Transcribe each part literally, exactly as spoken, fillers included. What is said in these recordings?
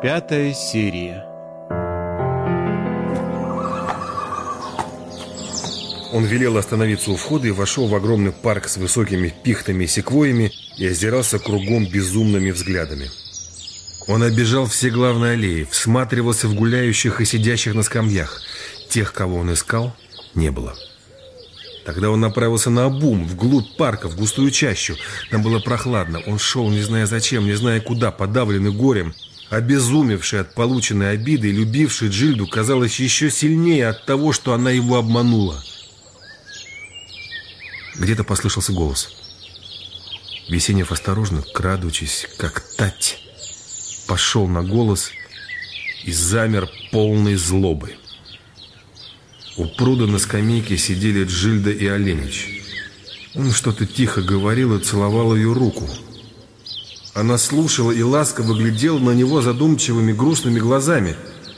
Пятая серия. Он велел остановиться у входа и вошел в огромный парк с высокими пихтами и секвойями и озирался кругом безумными взглядами. Он обежал все главные аллеи, всматривался в гуляющих и сидящих на скамьях. Тех, кого он искал, не было. Тогда он направился наобум, вглубь парка, в густую чащу. Там было прохладно. Он шел, не зная зачем, не зная куда, подавленный горем. Обезумевший от полученной обиды и любивший Джильду, казалось, еще сильнее от того, что она его обманула. Где-то послышался голос. Весенев осторожно, крадучись, как тать, пошел на голос и замер полной злобы. У пруда на скамейке сидели Джильда и Оленич. Он что-то тихо говорил и целовал ее руку. Она слушала и ласково глядела на него задумчивыми грустными глазами.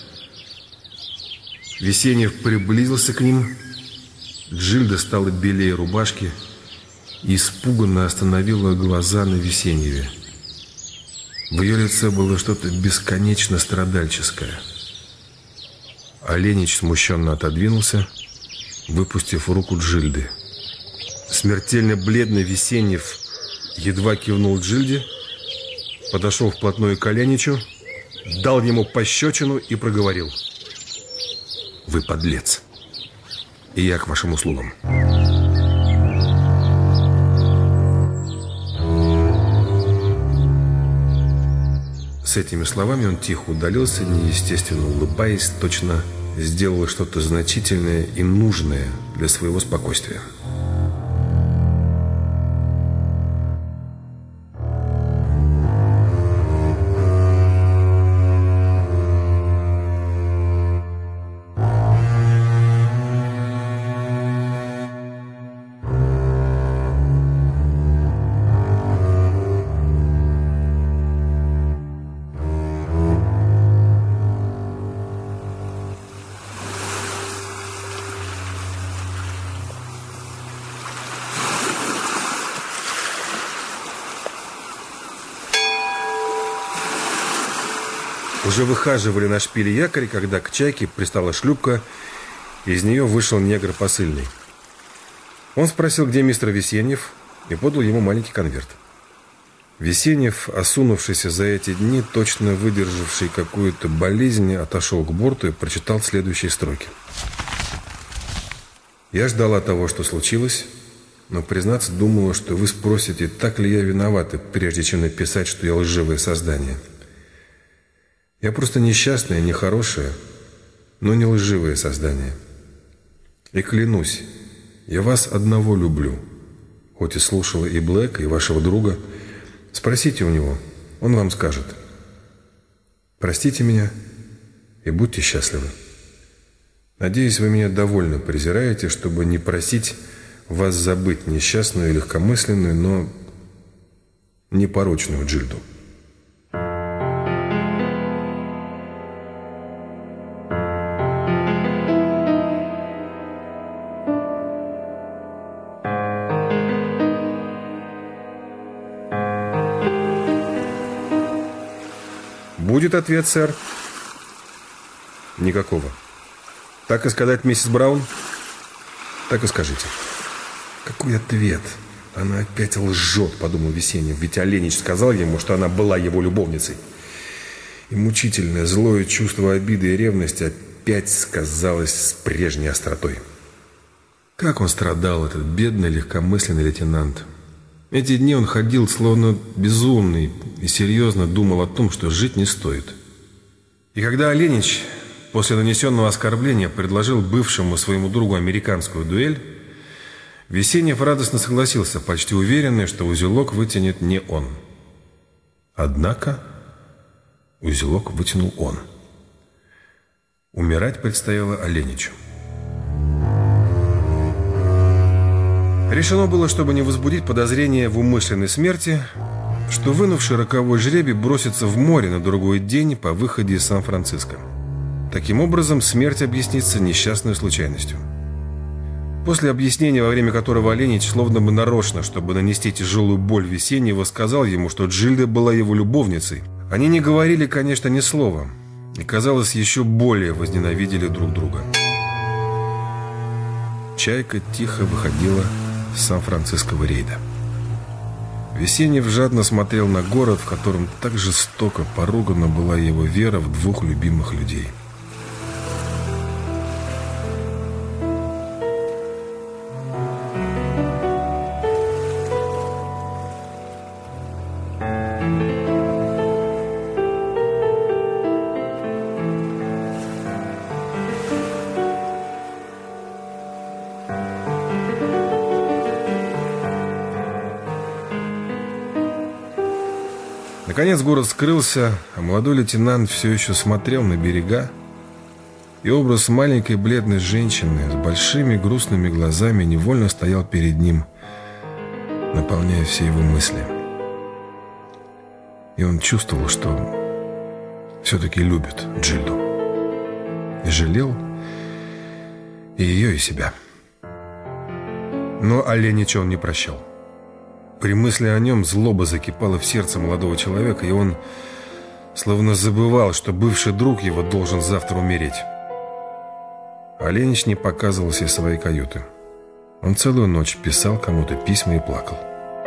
Весенев приблизился к ним. Джильда стала белее рубашки и испуганно остановила глаза на Весеньеве. В ее лице было что-то бесконечно страдальческое. Оленич смущенно отодвинулся, выпустив руку Джильды. Смертельно бледный Весеньев едва кивнул Джильде, подошел вплотную к Оленичу, дал ему пощечину и проговорил: «Вы подлец, и я к вашим услугам». С этими словами он тихо удалился, неестественно улыбаясь, точно сделал что-то значительное и нужное для своего спокойствия. Уже выхаживали на шпиле якорь, когда к чайке пристала шлюпка, из нее вышел негр посыльный. Он спросил, где мистер Весеньев, и подал ему маленький конверт. Весеньев, осунувшийся за эти дни, точно выдержавший какую-то болезнь, отошел к борту и прочитал следующие строки. «Я ждала того, что случилось, но, признаться, думала, что вы спросите, так ли я виновата, прежде чем написать, что я лживое создание. Я просто несчастное, нехорошее, но не лживое создание. И клянусь, я вас одного люблю, хоть и слушала и Блэка, и вашего друга. Спросите у него, он вам скажет. Простите меня и будьте счастливы. Надеюсь, вы меня довольно презираете, чтобы не просить вас забыть несчастную и легкомысленную, но непорочную Джильду». «Будет ответ, сэр?» «Никакого. Так и сказать, миссис Браун?» «Так и скажите». «Какой ответ? Она опять лжет», — подумал Весеньев, ведь Оленич сказал ему, что она была его любовницей. И мучительное злое чувство обиды и ревности опять сказалось с прежней остротой. Как он страдал, этот бедный легкомысленный лейтенант. Эти дни он ходил словно безумный и серьезно думал о том, что жить не стоит. И когда Оленич после нанесенного оскорбления предложил бывшему своему другу американскую дуэль, Весеньев радостно согласился, почти уверенный, что узелок вытянет не он. Однако узелок вытянул он. Умирать предстояло Оленичу. Решено было, чтобы не возбудить подозрения в умышленной смерти, что вынувший роковой жребий бросится в море на другой день по выходе из Сан-Франциско. Таким образом, смерть объяснится несчастной случайностью. После объяснения, во время которого Оленич, словно бы нарочно, чтобы нанести тяжелую боль Весеньева, сказал ему, что Джильда была его любовницей, Они не говорили, конечно, ни слова, и, казалось, еще более возненавидели друг друга. Чайка тихо выходила с Сан-Франциского рейда. Весенев жадно смотрел на город, в котором так жестоко поругана была его вера в двух любимых людей. Наконец город скрылся, а молодой лейтенант все еще смотрел на берега, и образ маленькой бледной женщины с большими грустными глазами невольно стоял перед ним, наполняя все его мысли. И он чувствовал, что все-таки любит Джильду. И жалел и ее, и себя. Но Аленича он не прощал. При мысли о нем злоба закипала в сердце молодого человека, и он словно забывал, что бывший друг его должен завтра умереть. Аленич не показывался из своей каюты. Он целую ночь писал кому-то письма и плакал.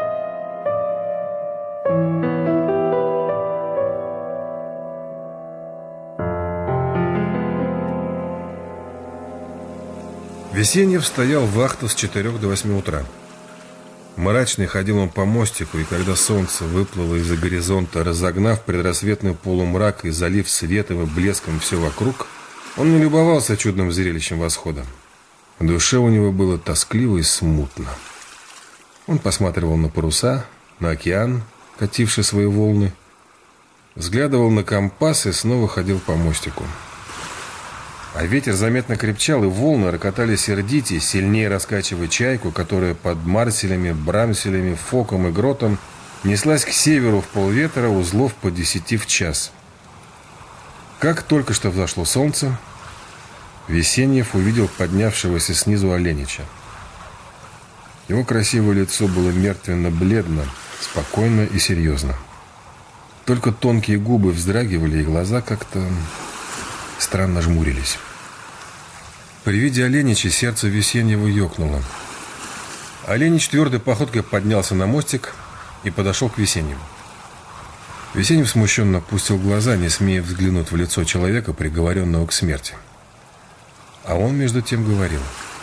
Весенев стоял вахту с четырех до восьми утра. Мрачный ходил он по мостику, и когда солнце выплыло из-за горизонта, разогнав предрассветный полумрак и залив светом и блеском все вокруг, он не любовался чудным зрелищем восхода. В душе у него было тоскливо и смутно. Он посматривал на паруса, на океан, кативший свои волны, взглядывал на компас и снова ходил по мостику. А ветер заметно крепчал, и волны рокотали сердитее, сильнее раскачивая чайку, которая под марселями, брамселями, фоком и гротом неслась к северу в полветра, узлов по десяти в час. Как только что взошло солнце, Весеньев увидел поднявшегося снизу Аленича. Его красивое лицо было мертвенно-бледно, спокойно и серьезно. Только тонкие губы вздрагивали, и глаза как-то странно жмурились. При виде Аленича сердце Весеньева ёкнуло. Аленич твердой походкой поднялся на мостик и подошел к Весеньеву. Весеньев смущенно опустил глаза, не смея взглянуть в лицо человека, приговоренного к смерти. А он между тем говорил: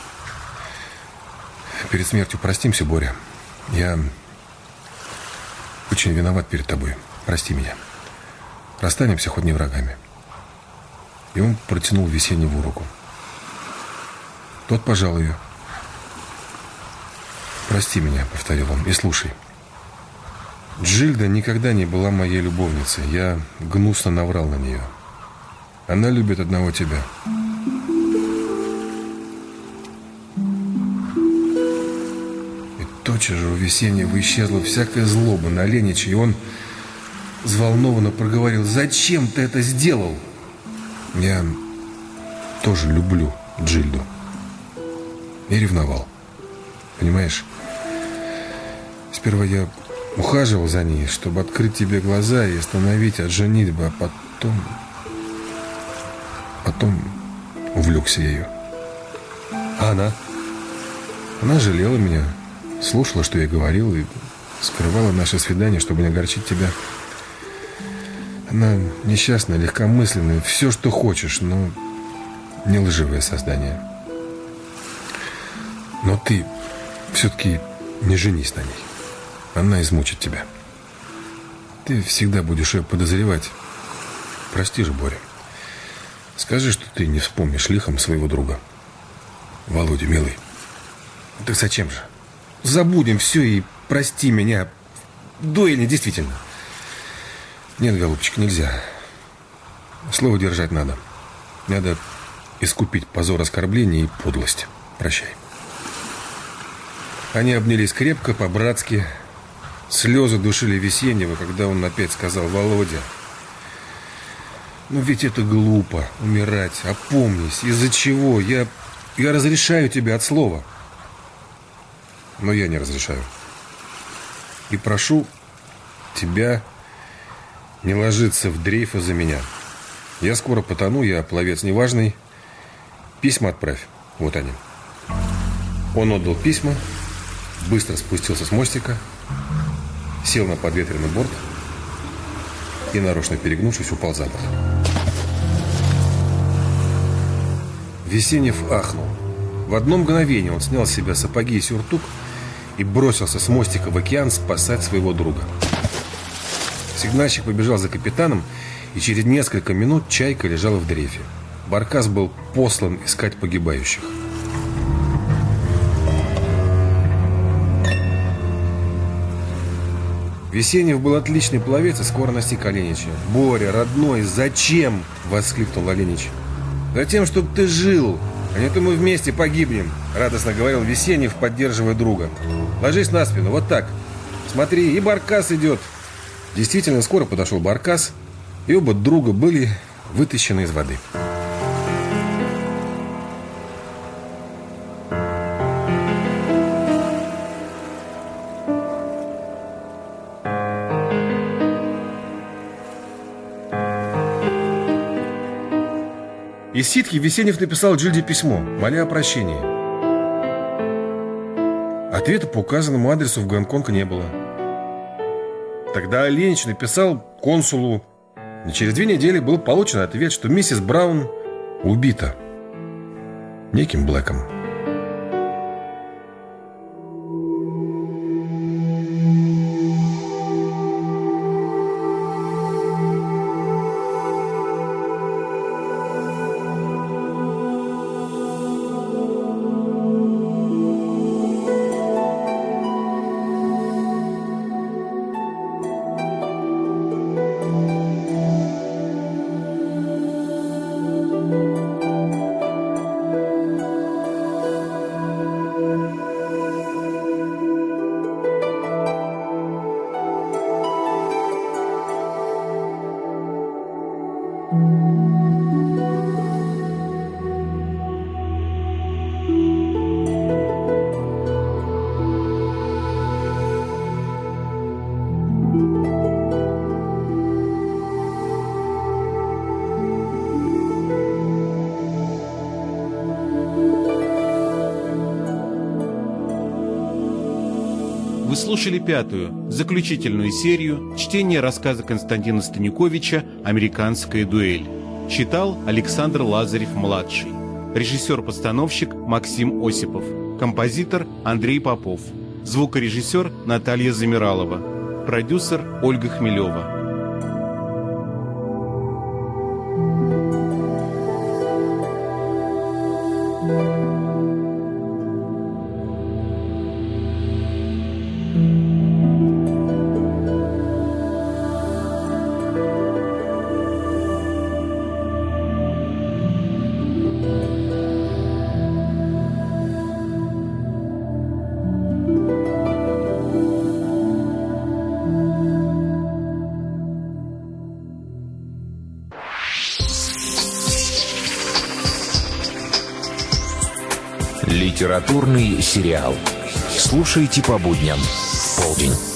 «Перед смертью простимся, Боря. Я очень виноват перед тобой. Прости меня. Расстанемся хоть не врагами». И он протянул Весеньеву руку. Тот пожал ее. «Прости меня», — повторил он, — «и слушай. Джильда никогда не была моей любовницей. Я гнусно наврал на нее. Она любит одного тебя». И тотчас же у Весеньева исчезла всякая злоба на Аленича, и он взволнованно проговорил: «Зачем ты это сделал?» «Я тоже люблю Джильду. И ревновал. Понимаешь? Сперва я ухаживал за ней, чтобы открыть тебе глаза и остановить от женитьбы, а потом... Потом увлекся ею. А она? Она жалела меня, слушала, что я говорил, и скрывала наше свидание, чтобы не огорчить тебя. Она несчастная, легкомысленная, все, что хочешь, но не лживое создание. Но ты все-таки не женись на ней. Она измучит тебя. Ты всегда будешь ее подозревать. Прости же, Боря. Скажи, что ты не вспомнишь лихом своего друга. Володя, милый. Так зачем же? Забудем все и прости меня. Дуэли, действительно. Нет, голубчик, нельзя. Слово держать надо. Надо искупить позор оскорбления и подлость. Прощай. Они обнялись крепко, по-братски. Слезы душили Весеньева, когда он опять сказал: «Володя, ну ведь это глупо, умирать. Опомнись. Из-за чего? Я, я разрешаю тебе от слова». Но я не разрешаю. И прошу тебя не ложиться в дрейф из-за меня. Я скоро потону, я пловец неважный. Письма отправь. Вот они. Он отдал письма, быстро спустился с мостика, сел на подветренный борт и, нарочно перегнувшись, упал за борт. Весенев ахнул. В одно мгновение он снял с себя сапоги и сюртук и бросился с мостика в океан спасать своего друга. Сигнальщик побежал за капитаном, и через несколько минут чайка лежала в дрейфе. Баркас был послан искать погибающих. Весенев был отличный пловец и скоро настиг Оленича. «Боря, родной, зачем?» — воскликнул Оленич. «Затем, чтобы ты жил, а не то мы вместе погибнем», — радостно говорил Весенев, поддерживая друга. «Ложись на спину, вот так. Смотри, и Баркас идет». Действительно, скоро подошел Баркас, и оба друга были вытащены из воды. Из ситхи Весенев написал Джильде письмо, моля о прощении. Ответа по указанному адресу в Гонконг не было. Тогда Оленич написал консулу. И через две недели был получен ответ, что миссис Браун убита неким Блэком. Вы слушали пятую, заключительную серию чтения рассказа Константина Станиковича «Американская дуэль». Читал Александр Лазарев-младший. Режиссер-постановщик Максим Осипов. Композитор Андрей Попов. Звукорежиссер Наталья Замиралова. Продюсер Ольга Хмелева. Литературный сериал. Слушайте по будням в полдень.